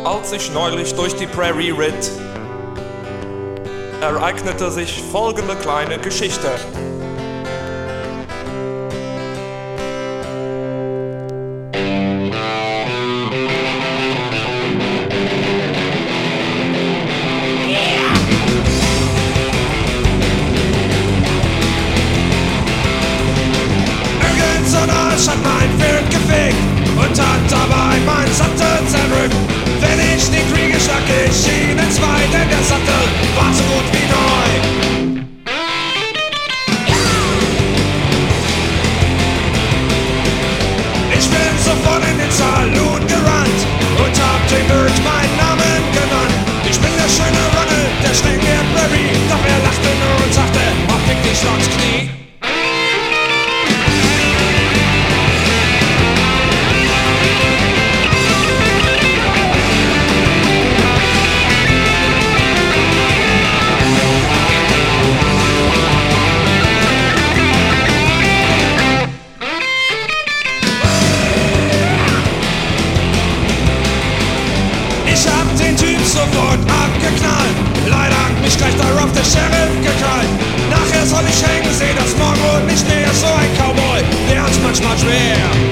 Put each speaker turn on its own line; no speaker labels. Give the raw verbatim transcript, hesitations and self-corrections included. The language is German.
Als ich neulich durch die Prairie ritt, ereignete sich folgende kleine Geschichte.
Irgend so ein Arsch hat mein Pferd gefickt und hat dabei mein Sattel zerdrückt. Wenn ich den kriege, schlag ich ihn in zwei, denn der Sattel war so gut wie neu. Ich bin sofort in den Saloon gerannt und hab dem Bird meinen Namen genannt. Ich bin der schöne Ronald, der strenge Prairie, doch er lachte nur und sagte, oh, fick dich aufs Knie. Ich hab den Typ sofort abgeknallt. Leider hat mich gleich darauf der Sheriff gekrallt. Nachher soll ich hängen, seh das Morgenrot nicht mehr. So ein Cowboy, der hat's manchmal schwer.